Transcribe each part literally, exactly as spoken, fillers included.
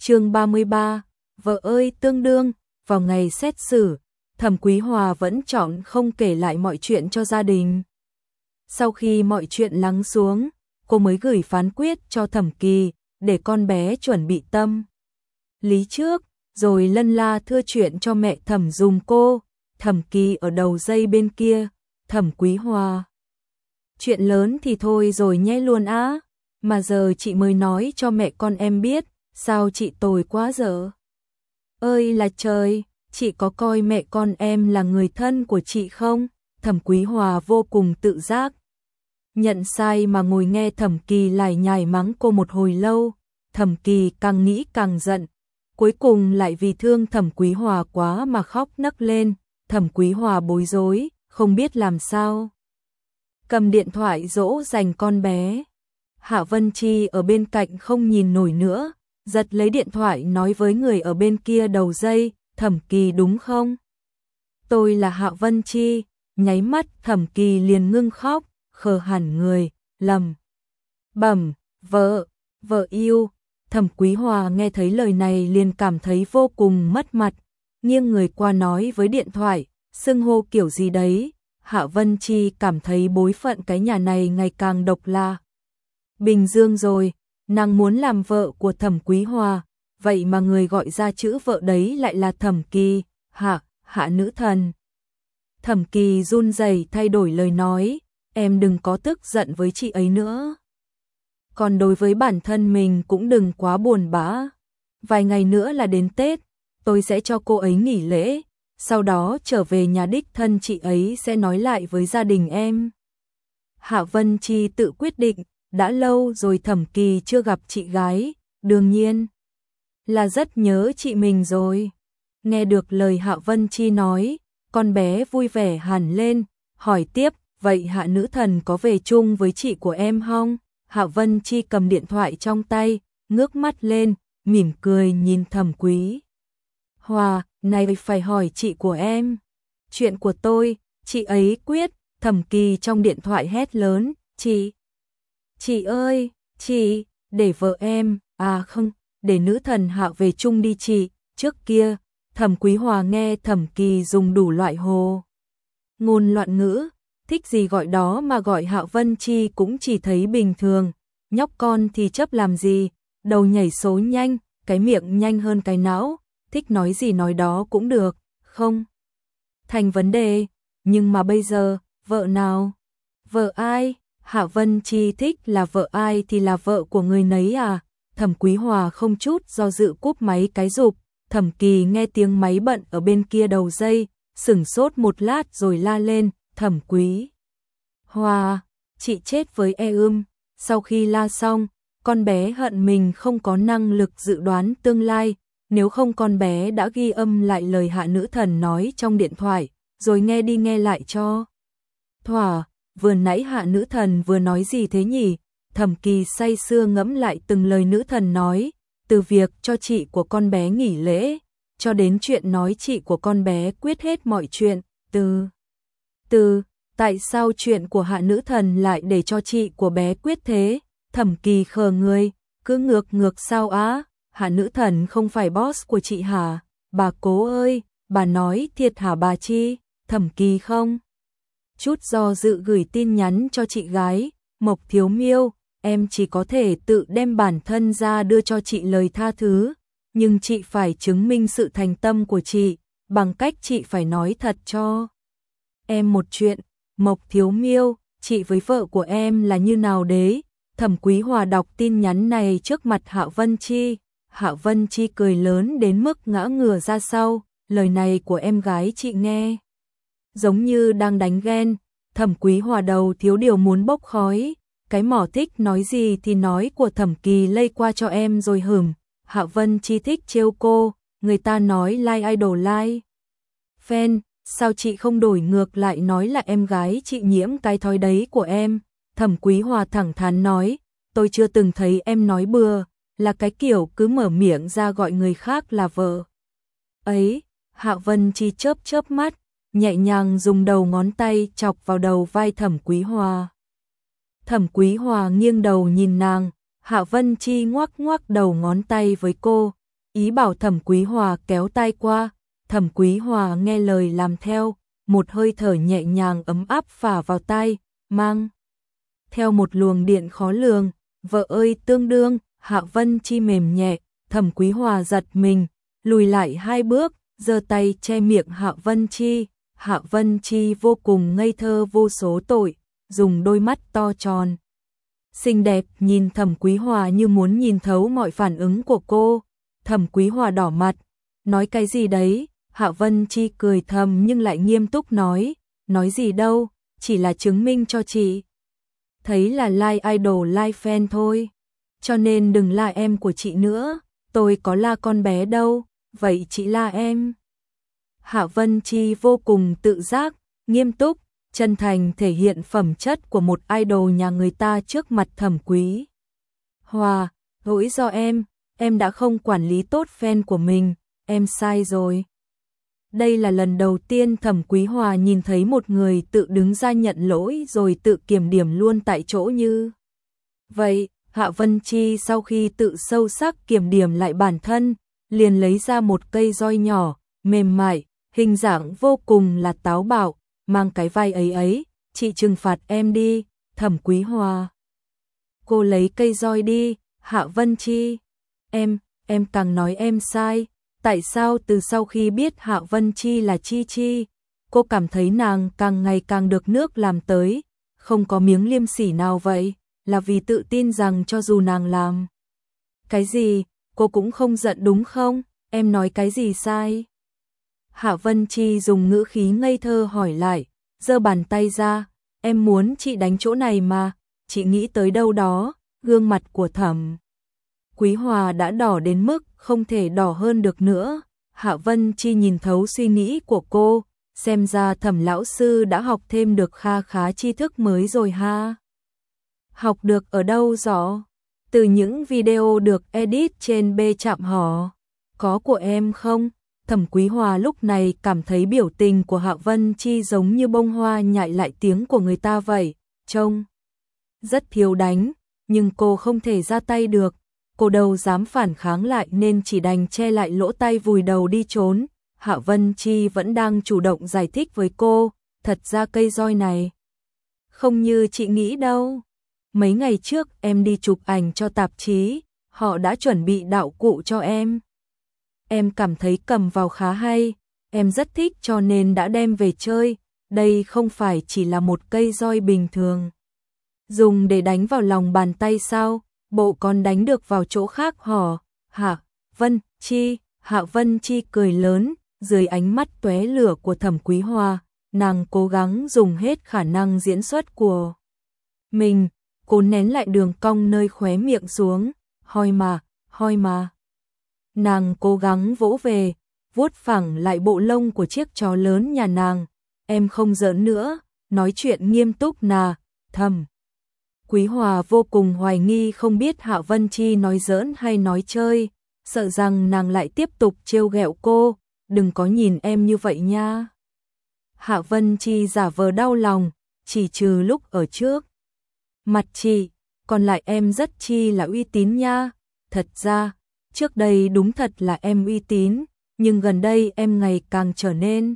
Chương ba mươi ba, vợ ơi tương đương, vào ngày xét xử, Thẩm Quý Hòa vẫn chọn không kể lại mọi chuyện cho gia đình. Sau khi mọi chuyện lắng xuống, cô mới gửi phán quyết cho Thẩm Kỳ, để con bé chuẩn bị tâm lý trước, rồi lân la thưa chuyện cho mẹ Thẩm dùm cô. Thẩm Kỳ ở đầu dây bên kia, Thẩm Quý Hòa. Chuyện lớn thì thôi rồi nhé luôn á, mà giờ chị mới nói cho mẹ con em biết, sao chị tồi quá giờ. Ơi là trời, chị có coi mẹ con em là người thân của chị không? Thẩm Quý Hòa vô cùng tự giác. Nhận sai mà ngồi nghe Thẩm Kỳ lải nhải mắng cô một hồi lâu, Thẩm Kỳ càng nghĩ càng giận, cuối cùng lại vì thương Thẩm Quý Hòa quá mà khóc nấc lên. Thẩm Quý Hòa bối rối, không biết làm sao. Cầm điện thoại dỗ dành con bé. Hạ Vân Chi ở bên cạnh không nhìn nổi nữa, giật lấy điện thoại nói với người ở bên kia đầu dây, Thẩm Kỳ đúng không? Tôi là Hạ Vân Chi. Nháy mắt Thẩm Kỳ liền ngưng khóc, khờ hẳn người, lầm bẩm, vợ, vợ yêu. Thẩm Quý Hòa nghe thấy lời này liền cảm thấy vô cùng mất mặt, nghiêng người qua nói với điện thoại, xưng hô kiểu gì đấy. Hạ Vân Chi cảm thấy bối phận cái nhà này ngày càng độc lạ. Bình Dương rồi, nàng muốn làm vợ của Thẩm Quý Hòa, vậy mà người gọi ra chữ vợ đấy lại là Thẩm Kỳ, hạ, hạ nữ thần. Thẩm Kỳ run rẩy thay đổi lời nói, em đừng có tức giận với chị ấy nữa. Còn đối với bản thân mình cũng đừng quá buồn bã. Vài ngày nữa là đến Tết, tôi sẽ cho cô ấy nghỉ lễ, sau đó trở về nhà đích thân chị ấy sẽ nói lại với gia đình em. Hạ Vân Chi tự quyết định, đã lâu rồi Thẩm Kỳ chưa gặp chị gái, đương nhiên là rất nhớ chị mình rồi. Nghe được lời Hạ Vân Chi nói, con bé vui vẻ hẳn lên, hỏi tiếp, vậy Hạ nữ thần có về chung với chị của em không? Hạ Vân Chi cầm điện thoại trong tay, ngước mắt lên, mỉm cười nhìn Thẩm Quý Hòa, này phải hỏi chị của em. Chuyện của tôi, chị ấy quyết. Thẩm Kỳ trong điện thoại hét lớn, chị, chị ơi, chị, để vợ em, à không, để nữ thần Hạ về chung đi chị. Trước kia, Thẩm Quý Hòa nghe Thẩm Kỳ dùng đủ loại hồ ngôn loạn ngữ, thích gì gọi đó mà gọi Hạ Vân Chi cũng chỉ thấy bình thường. Nhóc con thì chấp làm gì, đầu nhảy số nhanh, cái miệng nhanh hơn cái não, thích nói gì nói đó cũng được, không thành vấn đề. Nhưng mà bây giờ, vợ nào? Vợ ai? Hạ Vân Chi thích là vợ ai thì là vợ của người nấy à? Thẩm Quý Hòa không chút do dự cúp máy cái rụp. Thẩm Kỳ nghe tiếng máy bận ở bên kia đầu dây, sửng sốt một lát rồi la lên, Thẩm Quý Hòa, chị chết với e ưm. Sau khi la xong, con bé hận mình không có năng lực dự đoán tương lai, nếu không con bé đã ghi âm lại lời Hạ nữ thần nói trong điện thoại, rồi nghe đi nghe lại cho thỏa. Vừa nãy Hạ nữ thần vừa nói gì thế nhỉ? Thẩm Kỳ say sưa ngẫm lại từng lời nữ thần nói, từ việc cho chị của con bé nghỉ lễ, cho đến chuyện nói chị của con bé quyết hết mọi chuyện, từ từ, tại sao chuyện của Hạ nữ thần lại để cho chị của bé quyết thế? Thẩm Kỳ khờ người, cứ ngược ngược sao á? Hạ nữ thần không phải boss của chị hả? Bà cố ơi, bà nói thiệt hả bà Chi? Thẩm Kỳ không chút do dự gửi tin nhắn cho chị gái, Mộc Thiếu Miêu, em chỉ có thể tự đem bản thân ra đưa cho chị lời tha thứ, nhưng chị phải chứng minh sự thành tâm của chị, bằng cách chị phải nói thật cho em một chuyện. Mộc Thiếu Miêu, chị với vợ của em là như nào đấy? Thẩm Quý Hòa đọc tin nhắn này trước mặt Hạ Vân Chi. Hạ Vân Chi cười lớn đến mức ngã ngửa ra sau, lời này của em gái chị nghe giống như đang đánh ghen. Thẩm Quý Hòa đầu thiếu điều muốn bốc khói, cái mỏ thích nói gì thì nói của Thẩm Kỳ lây qua cho em rồi hửm. Hạ Vân Chi thích trêu cô, người ta nói like idol like fan, sao chị không đổi ngược lại nói là em gái chị nhiễm cái thói đấy của em? Thẩm Quý Hòa thẳng thắn nói, tôi chưa từng thấy em nói bừa, là cái kiểu cứ mở miệng ra gọi người khác là vợ ấy. Hạ Vân Chi chớp chớp mắt, nhẹ nhàng dùng đầu ngón tay chọc vào đầu vai Thẩm Quý Hòa. Thẩm Quý Hòa nghiêng đầu nhìn nàng, Hạ Vân Chi ngoắc ngoắc đầu ngón tay với cô, ý bảo Thẩm Quý Hòa kéo tay qua. Thẩm Quý Hòa nghe lời làm theo, một hơi thở nhẹ nhàng ấm áp phả vào tai, mang theo một luồng điện khó lường. Vợ ơi tương đương, Hạ Vân Chi mềm nhẹ. Thẩm Quý Hòa giật mình, lùi lại hai bước, giơ tay che miệng Hạ Vân Chi. Hạ Vân Chi vô cùng ngây thơ vô số tội, dùng đôi mắt to tròn xinh đẹp nhìn Thẩm Quý Hòa như muốn nhìn thấu mọi phản ứng của cô. Thẩm Quý Hòa đỏ mặt, nói cái gì đấy? Hạ Vân Chi cười thầm nhưng lại nghiêm túc nói, nói gì đâu, chỉ là chứng minh cho chị thấy là like idol like fan thôi, cho nên đừng la em của chị nữa, tôi có la con bé đâu, vậy chị la em. Hạ Vân Chi vô cùng tự giác, nghiêm túc, chân thành thể hiện phẩm chất của một idol nhà người ta trước mặt Thẩm Quý Hòa. Lỗi do em, em đã không quản lý tốt fan của mình, em sai rồi. Đây là lần đầu tiên Thẩm Quý Hòa nhìn thấy một người tự đứng ra nhận lỗi rồi tự kiểm điểm luôn tại chỗ như vậy. Hạ Vân Chi sau khi tự sâu sắc kiểm điểm lại bản thân, liền lấy ra một cây roi nhỏ, mềm mại, hình dạng vô cùng là táo bạo, mang cái vai ấy ấy, chị trừng phạt em đi. Thẩm Quý Hòa: cô lấy cây roi đi. Hạ Vân Chi: em, em càng nói em sai. Tại sao từ sau khi biết Hạ Vân Chi là Chi Chi, cô cảm thấy nàng càng ngày càng được nước làm tới, không có miếng liêm sỉ nào vậy? Là vì tự tin rằng cho dù nàng làm cái gì, cô cũng không giận đúng không? Em nói cái gì sai? Hạ Vân Chi dùng ngữ khí ngây thơ hỏi lại, giơ bàn tay ra, em muốn chị đánh chỗ này mà, chị nghĩ tới đâu đó. Gương mặt của Thẩm Quý Hòa đã đỏ đến mức không thể đỏ hơn được nữa. Hạ Vân Chi nhìn thấu suy nghĩ của cô, xem ra Thẩm lão sư đã học thêm được kha khá tri thức mới rồi ha. Học được ở đâu rõ? Từ những video được edit trên B Trạm Hò. Có của em không? Thẩm Quý Hòa lúc này cảm thấy biểu tình của Hạ Vân Chi giống như bông hoa nhại lại tiếng của người ta vậy, trông rất thiếu đánh, nhưng cô không thể ra tay được. Cô đâu dám phản kháng lại nên chỉ đành che lại lỗ tai vùi đầu đi trốn. Hạ Vân Chi vẫn đang chủ động giải thích với cô, thật ra cây roi này không như chị nghĩ đâu. Mấy ngày trước em đi chụp ảnh cho tạp chí, họ đã chuẩn bị đạo cụ cho em. Em cảm thấy cầm vào khá hay, em rất thích cho nên đã đem về chơi. Đây không phải chỉ là một cây roi bình thường dùng để đánh vào lòng bàn tay sao? Bộ còn đánh được vào chỗ khác hả? Hạ Vân Chi. Hạ Vân Chi cười lớn, dưới ánh mắt tóe lửa của Thẩm Quý Hòa, nàng cố gắng dùng hết khả năng diễn xuất của mình, cố nén lại đường cong nơi khóe miệng xuống, hoi mà, hoi mà. Nàng cố gắng vỗ về, vuốt phẳng lại bộ lông của chiếc chó lớn nhà nàng. Em không giỡn nữa, nói chuyện nghiêm túc nà. Thẩm Quý Hòa vô cùng hoài nghi không biết Hạ Vân Chi nói giỡn hay nói chơi, sợ rằng nàng lại tiếp tục trêu ghẹo cô, đừng có nhìn em như vậy nha. Hạ Vân Chi giả vờ đau lòng, chỉ trừ lúc ở trước mặt chị, còn lại em rất chi là uy tín nha. Thật ra, trước đây đúng thật là em uy tín, nhưng gần đây em ngày càng trở nên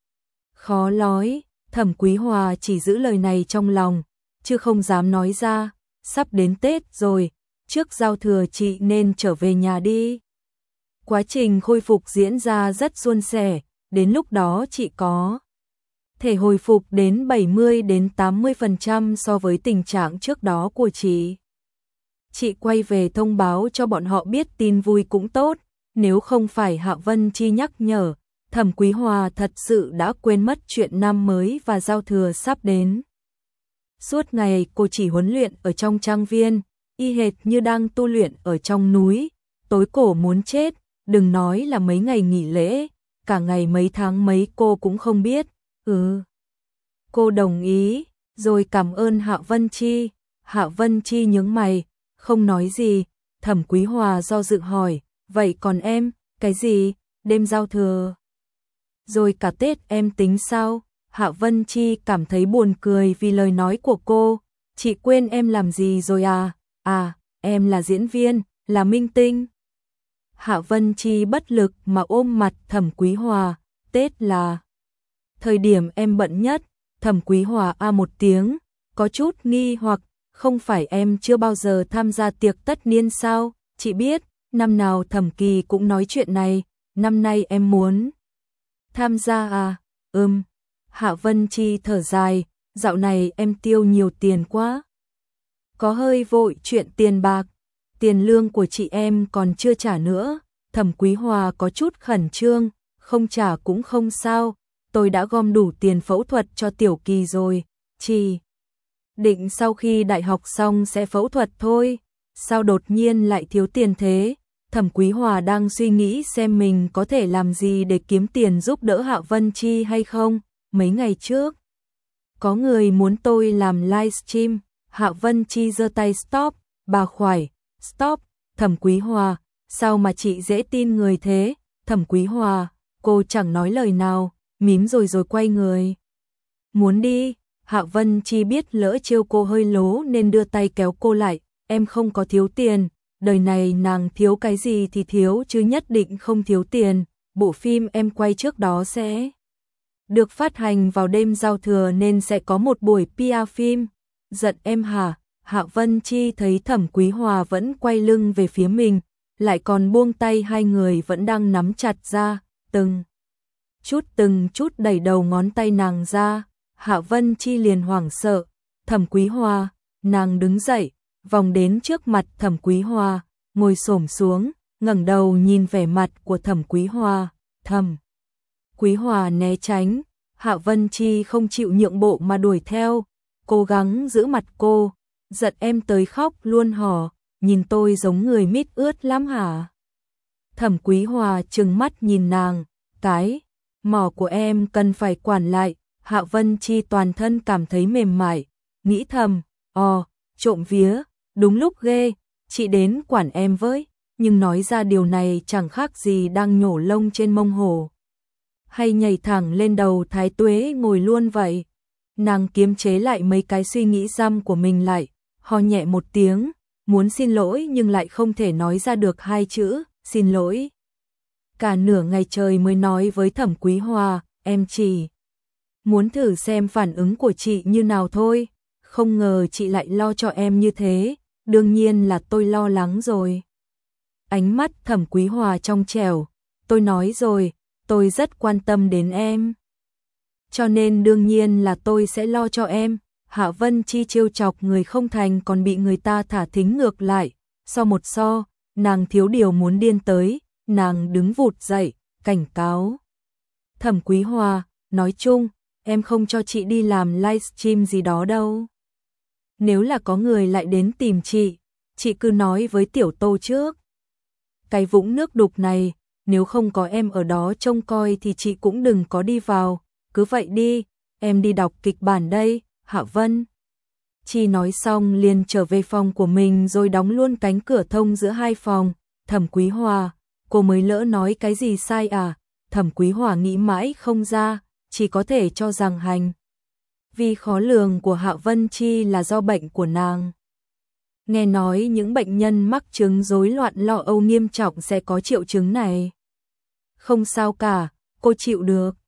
khó nói. Thẩm Quý Hòa chỉ giữ lời này trong lòng, chứ không dám nói ra. Sắp đến Tết rồi, trước giao thừa chị nên trở về nhà đi. Quá trình khôi phục diễn ra rất suôn sẻ, đến lúc đó chị có thể hồi phục đến bảy mươi đến tám mươi phần trăm so với tình trạng trước đó của chị. Chị quay về thông báo cho bọn họ biết tin vui cũng tốt, nếu không phải Hạ Vân Chi nhắc nhở, Thẩm Quý Hòa thật sự đã quên mất chuyện năm mới và giao thừa sắp đến. Suốt ngày cô chỉ huấn luyện ở trong trang viên, y hệt như đang tu luyện ở trong núi, tối cổ muốn chết, đừng nói là mấy ngày nghỉ lễ, cả ngày mấy tháng mấy cô cũng không biết. Ừ. Cô đồng ý, rồi cảm ơn Hạ Vân Chi. Hạ Vân Chi nhướng mày, không nói gì. Thẩm Quý Hòa do dự hỏi, vậy còn em, cái gì, đêm giao thừa rồi cả Tết em tính sao? Hạ Vân Chi cảm thấy buồn cười vì lời nói của cô. Chị quên em làm gì rồi à? À, em là diễn viên, là minh tinh. Hạ Vân Chi bất lực mà ôm mặt Thẩm Quý Hòa, Tết là thời điểm em bận nhất. Thẩm Quý Hòa a một tiếng, có chút nghi hoặc, không phải em chưa bao giờ tham gia tiệc tất niên sao? Chị biết, năm nào Thẩm Kỳ cũng nói chuyện này, năm nay em muốn tham gia à? Ừm. Hạ Vân Chi thở dài, dạo này em tiêu nhiều tiền quá. Có hơi vội chuyện tiền bạc, tiền lương của chị em còn chưa trả nữa. Thẩm Quý Hòa có chút khẩn trương, không trả cũng không sao, tôi đã gom đủ tiền phẫu thuật cho Tiểu Kỳ rồi, chỉ định sau khi đại học xong sẽ phẫu thuật thôi. Sao đột nhiên lại thiếu tiền thế? Thẩm Quý Hòa đang suy nghĩ xem mình có thể làm gì để kiếm tiền giúp đỡ Hạ Vân Chi hay không. Mấy ngày trước, có người muốn tôi làm livestream. Hạ Vân Chi giơ tay stop, bà khoải, stop. Thẩm Quý Hòa, sao mà chị dễ tin người thế? Thẩm Quý Hòa, cô chẳng nói lời nào, mím rồi rồi quay người muốn đi. Hạ Vân Chi biết lỡ trêu cô hơi lố nên đưa tay kéo cô lại, em không có thiếu tiền, đời này nàng thiếu cái gì thì thiếu chứ nhất định không thiếu tiền. Bộ phim em quay trước đó sẽ được phát hành vào đêm giao thừa nên sẽ có một buổi pê e phim. Giận em hả? Hạ Vân Chi thấy Thẩm Quý Hòa vẫn quay lưng về phía mình, lại còn buông tay hai người vẫn đang nắm chặt ra, từng chút từng chút đẩy đầu ngón tay nàng ra. Hạ Vân Chi liền hoảng sợ. Thẩm Quý Hòa, nàng đứng dậy, vòng đến trước mặt Thẩm Quý Hòa, ngồi xổm xuống, ngẩng đầu nhìn vẻ mặt của Thẩm Quý Hòa. Thẩm Quý Hòa né tránh, Hạ Vân Chi không chịu nhượng bộ mà đuổi theo, cố gắng giữ mặt cô. Giận em tới khóc luôn hả? Nhìn tôi giống người mít ướt lắm hả? Thẩm Quý Hòa trừng mắt nhìn nàng, cái mỏ của em cần phải quản lại. Hạ Vân Chi toàn thân cảm thấy mềm mại, nghĩ thầm, ồ, trộm vía, đúng lúc ghê, chị đến quản em với, nhưng nói ra điều này chẳng khác gì đang nhổ lông trên mông hổ, hay nhảy thẳng lên đầu Thái Tuế ngồi luôn vậy. Nàng kiềm chế lại mấy cái suy nghĩ răm của mình lại, ho nhẹ một tiếng, muốn xin lỗi nhưng lại không thể nói ra được hai chữ, xin lỗi. Cả nửa ngày trời mới nói với Thẩm Quý Hòa, em chỉ muốn thử xem phản ứng của chị như nào thôi, không ngờ chị lại lo cho em như thế, đương nhiên là tôi lo lắng rồi. Ánh mắt Thẩm Quý Hòa trong trẻo, tôi nói rồi, tôi rất quan tâm đến em. Cho nên đương nhiên là tôi sẽ lo cho em. Hạ Vân Chi trêu chọc người không thành còn bị người ta thả thính ngược lại, so một so, nàng thiếu điều muốn điên tới, nàng đứng vụt dậy, cảnh cáo. Thẩm Quý Hòa, nói chung, em không cho chị đi làm livestream gì đó đâu. Nếu là có người lại đến tìm chị, chị cứ nói với Tiểu Tô trước. Cái vũng nước đục này, nếu không có em ở đó trông coi thì chị cũng đừng có đi vào, cứ vậy đi, em đi đọc kịch bản đây. Hạ Vân Chi nói xong liền trở về phòng của mình rồi đóng luôn cánh cửa thông giữa hai phòng. Thẩm Quý Hòa, cô mới lỡ nói cái gì sai à? Thẩm Quý Hòa nghĩ mãi không ra, chỉ có thể cho rằng hành vì khó lường của Hạ Vân Chi là do bệnh của nàng. Nghe nói những bệnh nhân mắc chứng rối loạn lo âu nghiêm trọng sẽ có triệu chứng này. Không sao cả, cô chịu được.